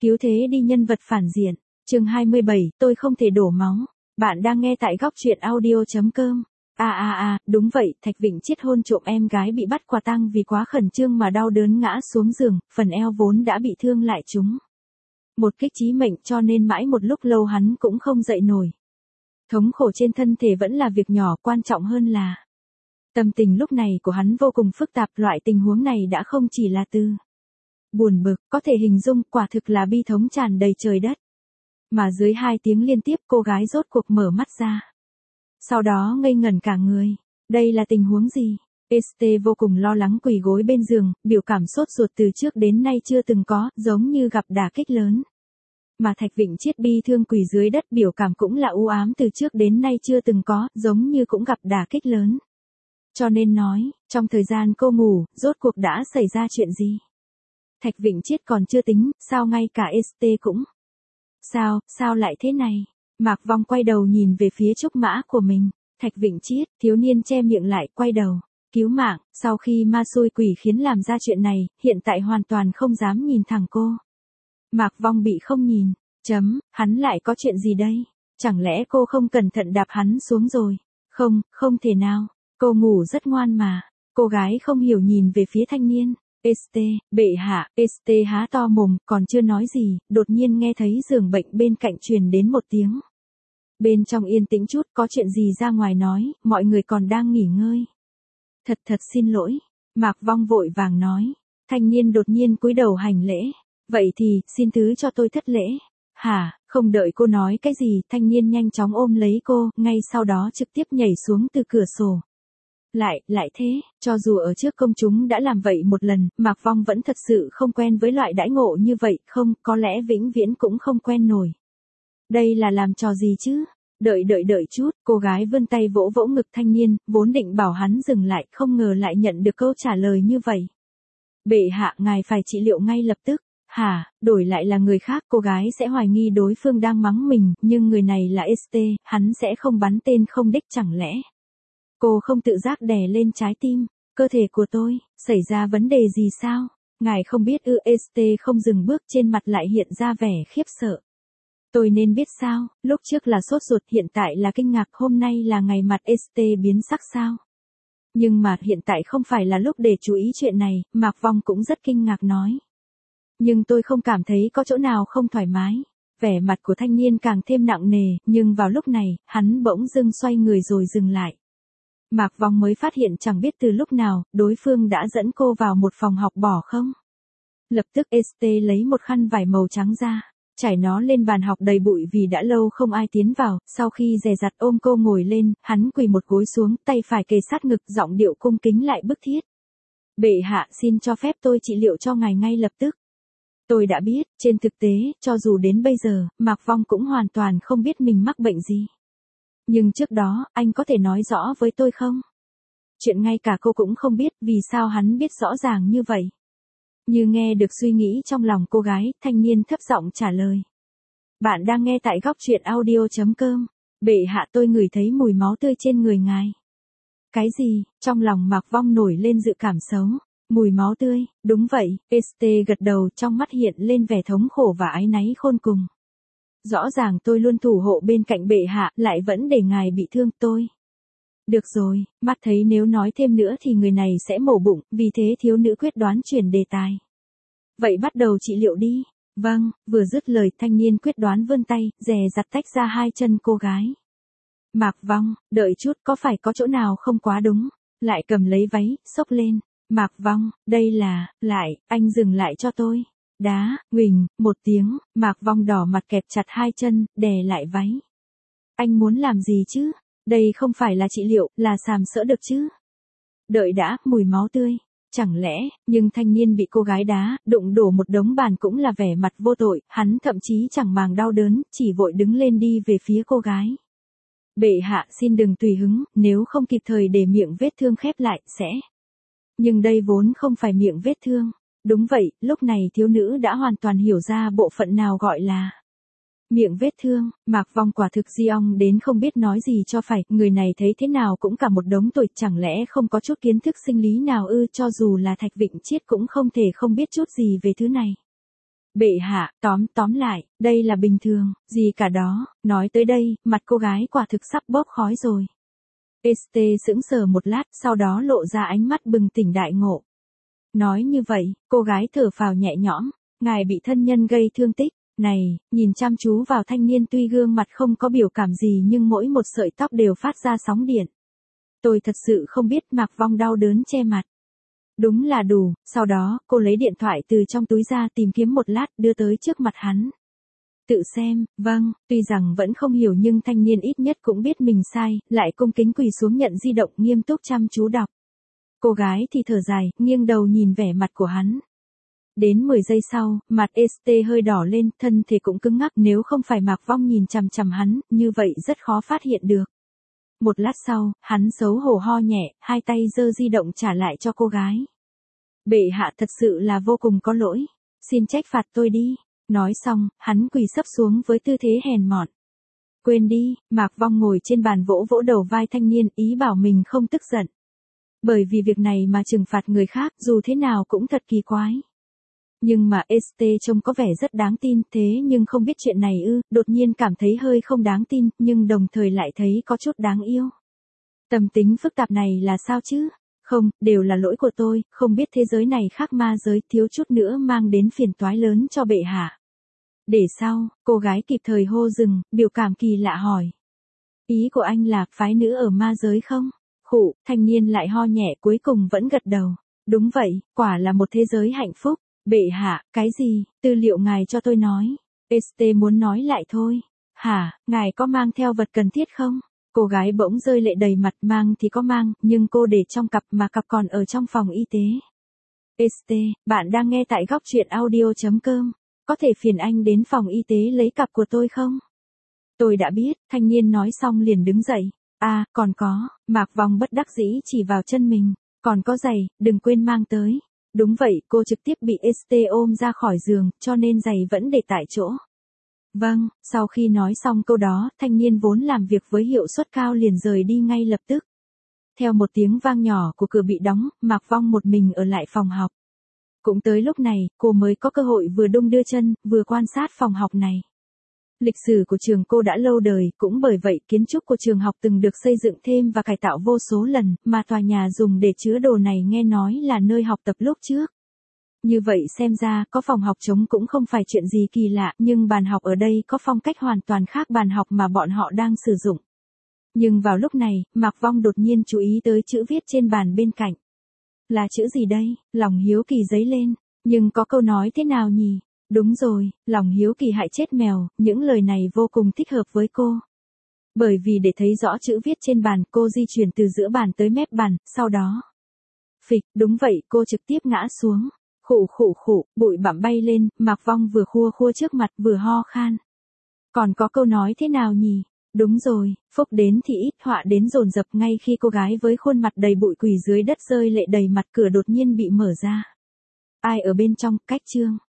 Cứu thế đi nhân vật phản diện. Chương 27, tôi không thể đổ máu. Bạn đang nghe tại góc truyện audio.com. Đúng vậy, Thạch Vịnh Chiết hôn trộm em gái bị bắt quả tang vì quá khẩn trương mà đau đớn ngã xuống giường, phần eo vốn đã bị thương lại trúng một kích chí mệnh, cho nên mãi một lúc lâu hắn cũng không dậy nổi. Thống khổ trên thân thể vẫn là việc nhỏ, quan trọng hơn là tâm tình lúc này của hắn vô cùng phức tạp. Loại tình huống này đã không chỉ là từ buồn bực, có thể hình dung, quả thực là bi thống tràn đầy trời đất. Mà dưới 2 tiếng liên tiếp, cô gái rốt cuộc mở mắt ra. Sau đó ngây ngẩn cả người. Đây là tình huống gì? ST vô cùng lo lắng quỳ gối bên giường, biểu cảm sốt ruột từ trước đến nay chưa từng có, giống như gặp đả kích lớn. Mà Thạch Vịnh Chiết bi thương quỳ dưới đất, biểu cảm cũng là u ám từ trước đến nay chưa từng có, giống như cũng gặp đả kích lớn. Cho nên nói, trong thời gian cô ngủ, rốt cuộc đã xảy ra chuyện gì? Thạch Vịnh Chiết còn chưa tính, sao ngay cả ST cũng. Sao lại thế này? Mạc Vong quay đầu nhìn về phía trúc mã của mình. Thạch Vịnh Chiết, thiếu niên che miệng lại, quay đầu. Cứu mạng, sau khi ma xui quỷ khiến làm ra chuyện này, hiện tại hoàn toàn không dám nhìn thẳng cô. Mạc Vong bị không nhìn. Hắn lại có chuyện gì đây? Chẳng lẽ cô không cẩn thận đạp hắn xuống rồi? Không thể nào. Cô ngủ rất ngoan mà. Cô gái không hiểu nhìn về phía thanh niên. Bệ hạ. ST há to mồm, còn chưa nói gì, đột nhiên nghe thấy giường bệnh bên cạnh truyền đến một tiếng. Bên trong yên tĩnh chút, có chuyện gì ra ngoài nói, mọi người còn đang nghỉ ngơi. Thật xin lỗi. Mạc Vong vội vàng nói. Thanh niên đột nhiên cúi đầu hành lễ. Vậy thì, xin thứ cho tôi thất lễ. Hả? Không đợi cô nói cái gì, thanh niên nhanh chóng ôm lấy cô, ngay sau đó trực tiếp nhảy xuống từ cửa sổ. Lại thế, cho dù ở trước công chúng đã làm vậy một lần, Mạc Vong vẫn thật sự không quen với loại đãi ngộ như vậy, có lẽ vĩnh viễn cũng không quen nổi. Đây là làm trò gì chứ? Đợi chút, cô gái vươn tay vỗ vỗ ngực thanh niên, vốn định bảo hắn dừng lại, không ngờ lại nhận được câu trả lời như vậy. Bệ hạ, ngài phải trị liệu ngay lập tức. Hả, đổi lại là người khác, cô gái sẽ hoài nghi đối phương đang mắng mình, nhưng người này là ST, hắn sẽ không bắn tên không đích chẳng lẽ. Cô không tự giác đè lên trái tim. Cơ thể của tôi, xảy ra vấn đề gì sao? Ngài không biết ư? ST không dừng bước, trên mặt lại hiện ra vẻ khiếp sợ. Tôi nên biết sao? Lúc trước là sốt ruột, hiện tại là kinh ngạc, hôm nay là ngày mặt ST biến sắc sao? Nhưng mà hiện tại không phải là lúc để chú ý chuyện này, Mạc Vong cũng rất kinh ngạc nói. Nhưng tôi không cảm thấy có chỗ nào không thoải mái. Vẻ mặt của thanh niên càng thêm nặng nề, nhưng vào lúc này, hắn bỗng dưng xoay người rồi dừng lại. Mạc Vong mới phát hiện chẳng biết từ lúc nào, đối phương đã dẫn cô vào một phòng học bỏ không. Lập tức ST lấy một khăn vải màu trắng ra, trải nó lên bàn học đầy bụi vì đã lâu không ai tiến vào, sau khi dè dặt ôm cô ngồi lên, hắn quỳ một gối xuống, tay phải kề sát ngực, giọng điệu cung kính lại bức thiết. Bệ hạ, xin cho phép tôi trị liệu cho ngài ngay lập tức. Tôi đã biết, trên thực tế, cho dù đến bây giờ, Mạc Vong cũng hoàn toàn không biết mình mắc bệnh gì. Nhưng trước đó, anh có thể nói rõ với tôi không? Chuyện ngay cả cô cũng không biết, vì sao hắn biết rõ ràng như vậy? Như nghe được suy nghĩ trong lòng cô gái, thanh niên thấp giọng trả lời. Bạn đang nghe tại góc truyện audio.com. Bệ hạ, tôi ngửi thấy mùi máu tươi trên người ngài. Cái gì? Trong lòng Mạc Vong nổi lên dự cảm xấu. Mùi máu tươi, đúng vậy, ST gật đầu, trong mắt hiện lên vẻ thống khổ và áy náy khôn cùng. Rõ ràng tôi luôn thủ hộ bên cạnh bệ hạ, lại vẫn để ngài bị thương tôi. Được rồi, mắt thấy nếu nói thêm nữa thì người này sẽ mổ bụng, vì thế thiếu nữ quyết đoán chuyển đề tài. Vậy bắt đầu trị liệu đi. Vâng, vừa dứt lời thanh niên quyết đoán vươn tay, dè dặt tách ra 2 chân cô gái. Mạc Vong, đợi chút, có phải có chỗ nào không quá đúng? Lại cầm lấy váy, xốc lên. Mạc Vong, đây là, anh dừng lại cho tôi. Đá, huỳnh, một tiếng, Mạc Vong đỏ mặt kẹp chặt 2 chân, đè lại váy. Anh muốn làm gì chứ? Đây không phải là trị liệu, là sàm sỡ được chứ? Đợi đã, mùi máu tươi. Chẳng lẽ, nhưng thanh niên bị cô gái đá, đụng đổ một đống bàn cũng là vẻ mặt vô tội, hắn thậm chí chẳng màng đau đớn, chỉ vội đứng lên đi về phía cô gái. Bệ hạ, xin đừng tùy hứng, nếu không kịp thời để miệng vết thương khép lại, sẽ. Nhưng đây vốn không phải miệng vết thương. Đúng vậy, lúc này thiếu nữ đã hoàn toàn hiểu ra bộ phận nào gọi là miệng vết thương. Mạc Vong quả thực di ong đến không biết nói gì cho phải, người này thấy thế nào cũng cả một đống tuổi, chẳng lẽ không có chút kiến thức sinh lý nào ư? Cho dù là Thạch Vịnh Chiết cũng không thể không biết chút gì về thứ này. Bệ hạ, tóm lại, đây là bình thường, gì cả đó, nói tới đây, mặt cô gái quả thực sắp bốc khói rồi. Este sững sờ một lát, sau đó lộ ra ánh mắt bừng tỉnh đại ngộ. Nói như vậy, cô gái thở phào nhẹ nhõm, ngài bị thân nhân gây thương tích, này, nhìn chăm chú vào thanh niên tuy gương mặt không có biểu cảm gì nhưng mỗi một sợi tóc đều phát ra sóng điện. Tôi thật sự không biết Mạc Vong đau đớn che mặt. Đúng là đủ, sau đó, cô lấy điện thoại từ trong túi ra tìm kiếm một lát đưa tới trước mặt hắn. Tự xem, vâng, tuy rằng vẫn không hiểu nhưng thanh niên ít nhất cũng biết mình sai, lại cung kính quỳ xuống nhận di động nghiêm túc chăm chú đọc. Cô gái thì thở dài, nghiêng đầu nhìn vẻ mặt của hắn. Đến 10 giây sau, mặt Este hơi đỏ lên, thân thể cũng cứng ngắc, nếu không phải Mạc Vong nhìn chằm chằm hắn, như vậy rất khó phát hiện được. Một lát sau, hắn xấu hổ ho nhẹ, hai tay giơ di động trả lại cho cô gái. Bệ hạ thật sự là vô cùng có lỗi, xin trách phạt tôi đi. Nói xong, hắn quỳ sấp xuống với tư thế hèn mọn. Quên đi, Mạc Vong ngồi trên bàn vỗ vỗ đầu vai thanh niên, ý bảo mình không tức giận. Bởi vì việc này mà trừng phạt người khác dù thế nào cũng thật kỳ quái. Nhưng mà Este trông có vẻ rất đáng tin, thế nhưng không biết chuyện này đột nhiên cảm thấy hơi không đáng tin, nhưng đồng thời lại thấy có chút đáng yêu. Tâm tính phức tạp này là sao chứ? Không, đều là lỗi của tôi, không biết thế giới này khác ma giới, thiếu chút nữa mang đến phiền toái lớn cho bệ hạ. Để sau, cô gái kịp thời hô dừng, biểu cảm kỳ lạ hỏi. Ý của anh là phái nữ ở ma giới không? Khụ, thanh niên lại ho nhẹ cuối cùng vẫn gật đầu. Đúng vậy, quả là một thế giới hạnh phúc. Bệ hạ, cái gì, tư liệu ngài cho tôi nói. Este muốn nói lại thôi. Hả, ngài có mang theo vật cần thiết không? Cô gái bỗng rơi lệ đầy mặt, mang thì có mang, nhưng cô để trong cặp mà cặp còn ở trong phòng y tế. Este, bạn đang nghe tại góc truyện audio.com. Có thể phiền anh đến phòng y tế lấy cặp của tôi không? Tôi đã biết, thanh niên nói xong liền đứng dậy. À, còn có, Mạc Vong bất đắc dĩ chỉ vào chân mình. Còn có giày, đừng quên mang tới. Đúng vậy, cô trực tiếp bị Este ôm ra khỏi giường, cho nên giày vẫn để tại chỗ. Vâng, sau khi nói xong câu đó, thanh niên vốn làm việc với hiệu suất cao liền rời đi ngay lập tức. Theo một tiếng vang nhỏ của cửa bị đóng, Mạc Vong một mình ở lại phòng học. Cũng tới lúc này, cô mới có cơ hội vừa đung đưa chân, vừa quan sát phòng học này. Lịch sử của trường cô đã lâu đời, cũng bởi vậy kiến trúc của trường học từng được xây dựng thêm và cải tạo vô số lần, mà tòa nhà dùng để chứa đồ này nghe nói là nơi học tập lúc trước. Như vậy xem ra, có phòng học trống cũng không phải chuyện gì kỳ lạ, nhưng bàn học ở đây có phong cách hoàn toàn khác bàn học mà bọn họ đang sử dụng. Nhưng vào lúc này, Mạc Vong đột nhiên chú ý tới chữ viết trên bàn bên cạnh. Là chữ gì đây? Lòng hiếu kỳ dấy lên. Nhưng có câu nói thế nào nhỉ? Đúng rồi, lòng hiếu kỳ hại chết mèo, những lời này vô cùng thích hợp với cô. Bởi vì để thấy rõ chữ viết trên bàn, cô di chuyển từ giữa bàn tới mép bàn, sau đó. Phịch, đúng vậy, cô trực tiếp ngã xuống. Khụ, bụi bặm bay lên, Mạc Vong vừa khua trước mặt vừa ho khan. Còn có câu nói thế nào nhỉ? Đúng rồi, phúc đến thì ít, họa đến dồn dập, ngay khi cô gái với khuôn mặt đầy bụi quỳ dưới đất rơi lệ đầy mặt, cửa đột nhiên bị mở ra. Ai ở bên trong, cách chương.